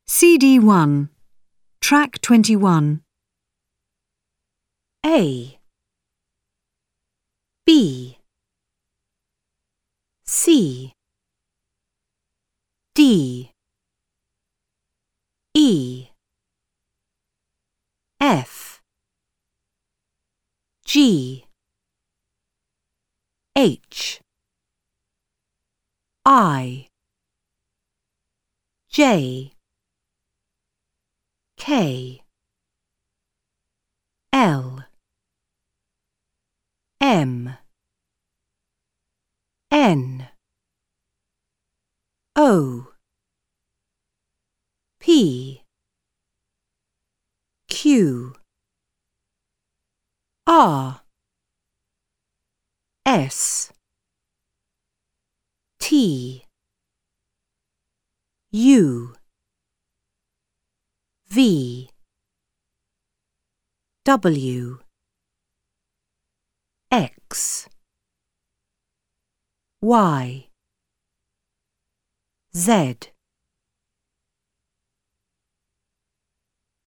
CD1, Track 21. A, B, C, D, E, F, G, H, I, J, K, L, M, N, O, P, Q, R, S, T, U, V, W, X, Y, Z.